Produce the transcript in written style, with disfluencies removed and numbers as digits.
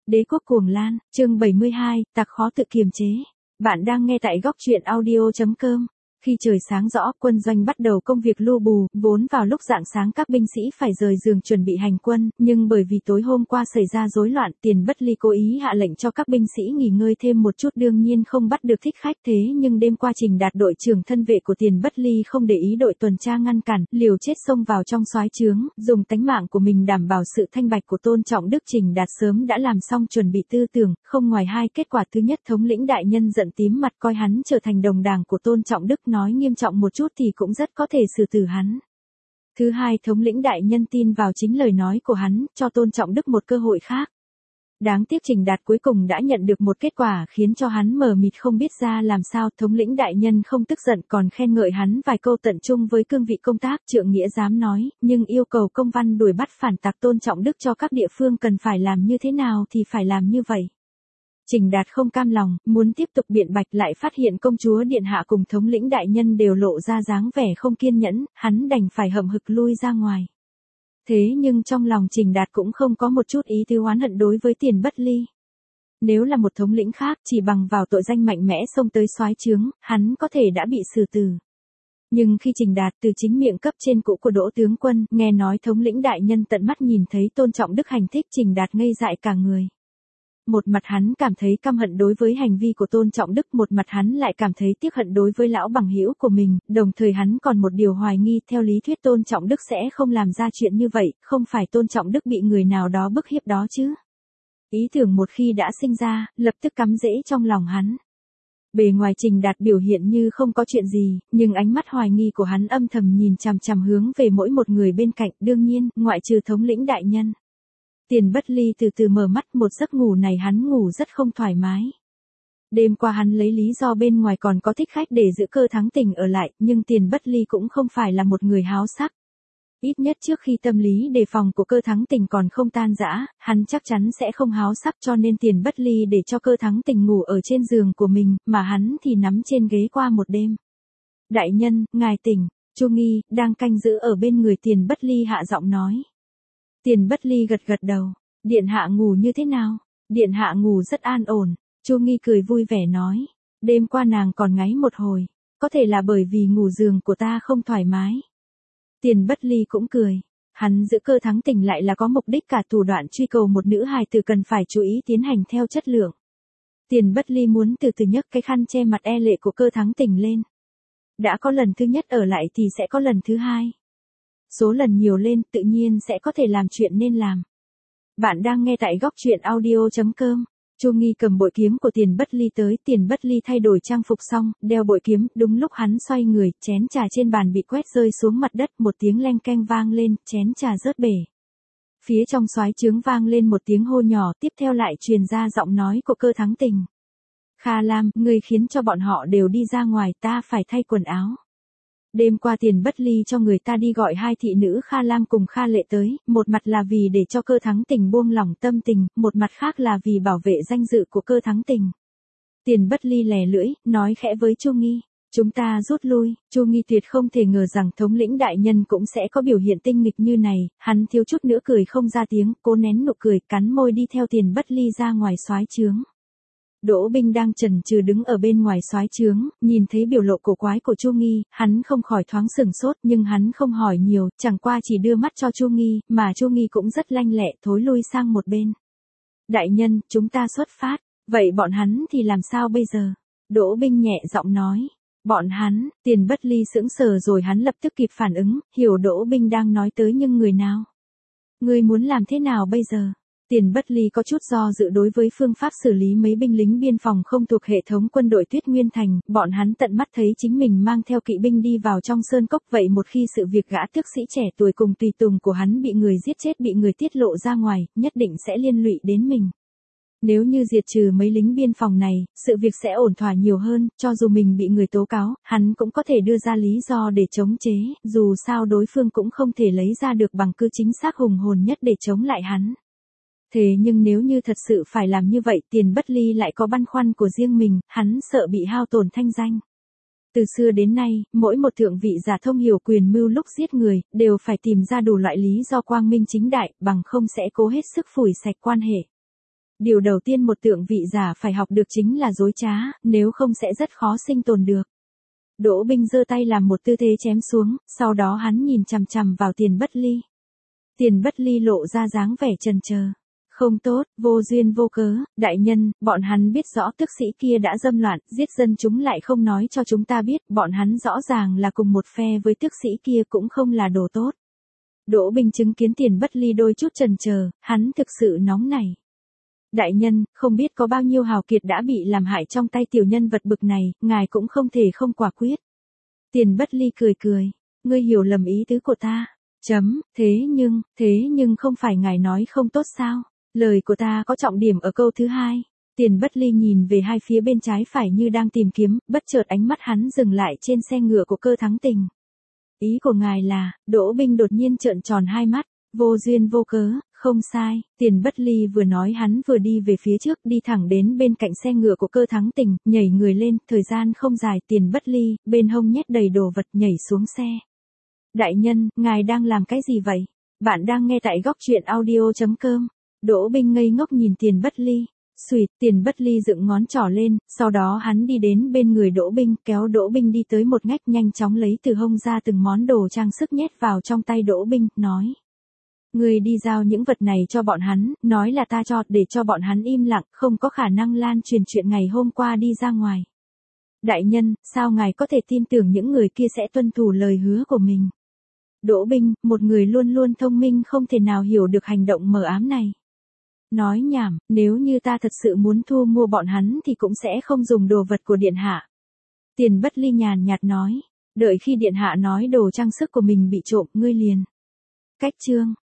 Đế quốc cuồng lan, chương 72, tặc khó tự kiềm chế. Bạn đang nghe tại góc truyện audio.com. Khi trời sáng rõ, quân doanh bắt đầu công việc lu bù, vốn vào lúc rạng sáng các binh sĩ phải rời giường chuẩn bị hành quân, nhưng bởi vì tối hôm qua xảy ra rối loạn, Tiền Bất Ly cố ý hạ lệnh cho các binh sĩ nghỉ ngơi thêm một chút, đương nhiên không bắt được thích khách, thế nhưng đêm qua Trình Đạt đội trưởng thân vệ của Tiền Bất Ly không để ý đội tuần tra ngăn cản, liều chết xông vào trong soái trướng, dùng tánh mạng của mình đảm bảo sự thanh bạch của Tôn Trọng Đức. Trình Đạt sớm đã làm xong chuẩn bị tư tưởng, không ngoài hai kết quả: thứ nhất, thống lĩnh đại nhân giận tím mặt coi hắn trở thành đồng đảng của Tôn Trọng Đức, nói nghiêm trọng một chút thì cũng rất có thể xử tử hắn. Thứ hai, thống lĩnh đại nhân tin vào chính lời nói của hắn, cho Tôn Trọng Đức một cơ hội khác. Đáng tiếc Trình Đạt cuối cùng đã nhận được một kết quả khiến cho hắn mờ mịt không biết ra làm sao. Thống lĩnh đại nhân không tức giận, còn khen ngợi hắn vài câu tận trung với cương vị công tác. Trượng Nghĩa dám nói, nhưng yêu cầu công văn đuổi bắt phản tặc Tôn Trọng Đức cho các địa phương cần phải làm như thế nào thì phải làm như vậy. Trình Đạt không cam lòng, muốn tiếp tục biện bạch, lại phát hiện công chúa điện hạ cùng thống lĩnh đại nhân đều lộ ra dáng vẻ không kiên nhẫn, hắn đành phải hậm hực lui ra ngoài. Thế nhưng trong lòng Trình Đạt cũng không có một chút ý tứ oán hận đối với Tiền Bất Ly. Nếu là một thống lĩnh khác, chỉ bằng vào tội danh mạnh mẽ xông tới soái trướng, hắn có thể đã bị xử tử. Nhưng khi Trình Đạt từ chính miệng cấp trên cũ của Đỗ tướng quân nghe nói thống lĩnh đại nhân tận mắt nhìn thấy Tôn Trọng Đức hành thích, Trình Đạt ngây dại cả người. Một mặt hắn cảm thấy căm hận đối với hành vi của Tôn Trọng Đức, một mặt hắn lại cảm thấy tiếc hận đối với lão bằng hữu của mình, đồng thời hắn còn một điều hoài nghi, theo lý thuyết Tôn Trọng Đức sẽ không làm ra chuyện như vậy, không phải Tôn Trọng Đức bị người nào đó bức hiếp đó chứ. Ý tưởng một khi đã sinh ra, lập tức cắm rễ trong lòng hắn. Bề ngoài Trình Đạt biểu hiện như không có chuyện gì, nhưng ánh mắt hoài nghi của hắn âm thầm nhìn chằm chằm hướng về mỗi một người bên cạnh, đương nhiên, ngoại trừ thống lĩnh đại nhân. Tiền Bất Ly từ từ mở mắt, một giấc ngủ này hắn ngủ rất không thoải mái. Đêm qua hắn lấy lý do bên ngoài còn có thích khách để giữ Cơ Thắng Tình ở lại, nhưng Tiền Bất Ly cũng không phải là một người háo sắc. Ít nhất trước khi tâm lý đề phòng của Cơ Thắng Tình còn không tan rã, hắn chắc chắn sẽ không háo sắc, cho nên Tiền Bất Ly để cho Cơ Thắng Tình ngủ ở trên giường của mình, mà hắn thì nằm trên ghế qua một đêm. Đại nhân, ngài tỉnh. Chu Nghi, đang canh giữ ở bên người Tiền Bất Ly hạ giọng nói. Tiền Bất Ly gật gật đầu. Điện hạ ngủ như thế nào? Điện hạ ngủ rất an ổn. Chu Nghi cười vui vẻ nói. Đêm qua nàng còn ngáy một hồi. Có thể là bởi vì ngủ giường của ta không thoải mái. Tiền Bất Ly cũng cười. Hắn giữ Cơ Thắng Tình lại là có mục đích, cả thủ đoạn truy cầu một nữ hài tử cần phải chú ý tiến hành theo chất lượng. Tiền Bất Ly muốn từ từ nhấc cái khăn che mặt e lệ của Cơ Thắng Tình lên. Đã có lần thứ nhất ở lại thì sẽ có lần thứ hai. Số lần nhiều lên tự nhiên sẽ có thể làm chuyện nên làm. Bạn đang nghe tại góc truyện audio.com. Chu Nghi cầm bội kiếm của Tiền Bất Ly tới, Tiền Bất Ly thay đổi trang phục xong, đeo bội kiếm, đúng lúc hắn xoay người, chén trà trên bàn bị quét rơi xuống mặt đất, một tiếng leng keng vang lên, chén trà rớt bể. Phía trong soái trướng vang lên một tiếng hô nhỏ, tiếp theo lại truyền ra giọng nói của Cơ Thắng Tình. Kha Lam, ngươi khiến cho bọn họ đều đi ra ngoài, ta phải thay quần áo. Đêm qua Tiền Bất Ly cho người ta đi gọi hai thị nữ Kha Lam cùng Kha Lệ tới, một mặt là vì để cho Cơ Thắng Tình buông lỏng tâm tình, một mặt khác là vì bảo vệ danh dự của Cơ Thắng Tình. Tiền Bất Ly lè lưỡi, nói khẽ với Chu Nghi, chúng ta rút lui. Chu Nghi tuyệt không thể ngờ rằng thống lĩnh đại nhân cũng sẽ có biểu hiện tinh nghịch như này, hắn thiếu chút nữa cười không ra tiếng, cố nén nụ cười, cắn môi đi theo Tiền Bất Ly ra ngoài soái trướng. Đỗ Binh đang chần chừ đứng ở bên ngoài soái trướng, nhìn thấy biểu lộ cổ quái của Chu Nghi, hắn không khỏi thoáng sửng sốt, nhưng hắn không hỏi nhiều, chẳng qua chỉ đưa mắt cho Chu Nghi, mà Chu Nghi cũng rất lanh lẹ thối lui sang một bên. Đại nhân, chúng ta xuất phát. Vậy bọn hắn thì làm sao bây giờ? Đỗ Binh nhẹ giọng nói. Bọn hắn. Tiền Bất Ly sững sờ rồi hắn lập tức kịp phản ứng, hiểu Đỗ Binh đang nói tới nhưng người nào? Ngươi muốn làm thế nào bây giờ? Tiền Bất Ly có chút do dự đối với phương pháp xử lý mấy binh lính biên phòng không thuộc hệ thống quân đội Tuyết Nguyên Thành, bọn hắn tận mắt thấy chính mình mang theo kỵ binh đi vào trong sơn cốc, vậy một khi sự việc gã tước sĩ trẻ tuổi cùng tùy tùng của hắn bị người giết chết, bị người tiết lộ ra ngoài, nhất định sẽ liên lụy đến mình. Nếu như diệt trừ mấy lính biên phòng này, sự việc sẽ ổn thỏa nhiều hơn, cho dù mình bị người tố cáo, hắn cũng có thể đưa ra lý do để chống chế, dù sao đối phương cũng không thể lấy ra được bằng cứ chính xác hùng hồn nhất để chống lại hắn. Thế nhưng nếu như thật sự phải làm như vậy, Tiền Bất Ly lại có băn khoăn của riêng mình, hắn sợ bị hao tổn thanh danh. Từ xưa đến nay, mỗi một thượng vị giả thông hiểu quyền mưu lúc giết người, đều phải tìm ra đủ loại lý do quang minh chính đại, bằng không sẽ cố hết sức phủi sạch quan hệ. Điều đầu tiên một tượng vị giả phải học được chính là dối trá, nếu không sẽ rất khó sinh tồn được. Đỗ Binh giơ tay làm một tư thế chém xuống, sau đó hắn nhìn chằm chằm vào Tiền Bất Ly. Tiền Bất Ly lộ ra dáng vẻ chần chờ. Không tốt, vô duyên vô cớ, đại nhân, bọn hắn biết rõ tước sĩ kia đã dâm loạn, giết dân chúng lại không nói cho chúng ta biết, bọn hắn rõ ràng là cùng một phe với tước sĩ kia cũng không là đồ tốt. Đỗ Binh chứng kiến Tiền Bất Ly đôi chút chần chờ, hắn thực sự nóng nảy. Đại nhân, không biết có bao nhiêu hào kiệt đã bị làm hại trong tay tiểu nhân vật bực này, ngài cũng không thể không quả quyết. Tiền Bất Ly cười cười, ngươi hiểu lầm ý tứ của ta. Thế nhưng không phải ngài nói không tốt sao? Lời của ta có trọng điểm ở câu thứ hai. Tiền Bất Ly nhìn về hai phía bên trái phải như đang tìm kiếm, bất chợt ánh mắt hắn dừng lại trên xe ngựa của Cơ Thắng Tình. Ý của ngài là, Đỗ Binh đột nhiên trợn tròn hai mắt, vô duyên vô cớ, không sai, Tiền Bất Ly vừa nói hắn vừa đi về phía trước, đi thẳng đến bên cạnh xe ngựa của Cơ Thắng Tình, nhảy người lên, thời gian không dài, Tiền Bất Ly, bên hông nhét đầy đồ vật nhảy xuống xe. Đại nhân, ngài đang làm cái gì vậy? Bạn đang nghe tại góc truyện audio.com. Đỗ Binh ngây ngốc nhìn Tiền Bất Ly. Xùyt, Tiền Bất Ly dựng ngón trỏ lên, sau đó hắn đi đến bên người Đỗ Binh, kéo Đỗ Binh đi tới một ngách, nhanh chóng lấy từ hông ra từng món đồ trang sức nhét vào trong tay Đỗ Binh, nói. Người đi giao những vật này cho bọn hắn, nói là ta cho, để cho bọn hắn im lặng, không có khả năng lan truyền chuyện ngày hôm qua đi ra ngoài. Đại nhân, sao ngài có thể tin tưởng những người kia sẽ tuân thủ lời hứa của mình? Đỗ Binh, một người luôn luôn thông minh không thể nào hiểu được hành động mờ ám này. Nói nhảm, nếu như ta thật sự muốn thu mua bọn hắn thì cũng sẽ không dùng đồ vật của điện hạ. Tiền Bất Ly nhàn nhạt nói, đợi khi điện hạ nói đồ trang sức của mình bị trộm, ngươi liền. Cách chương.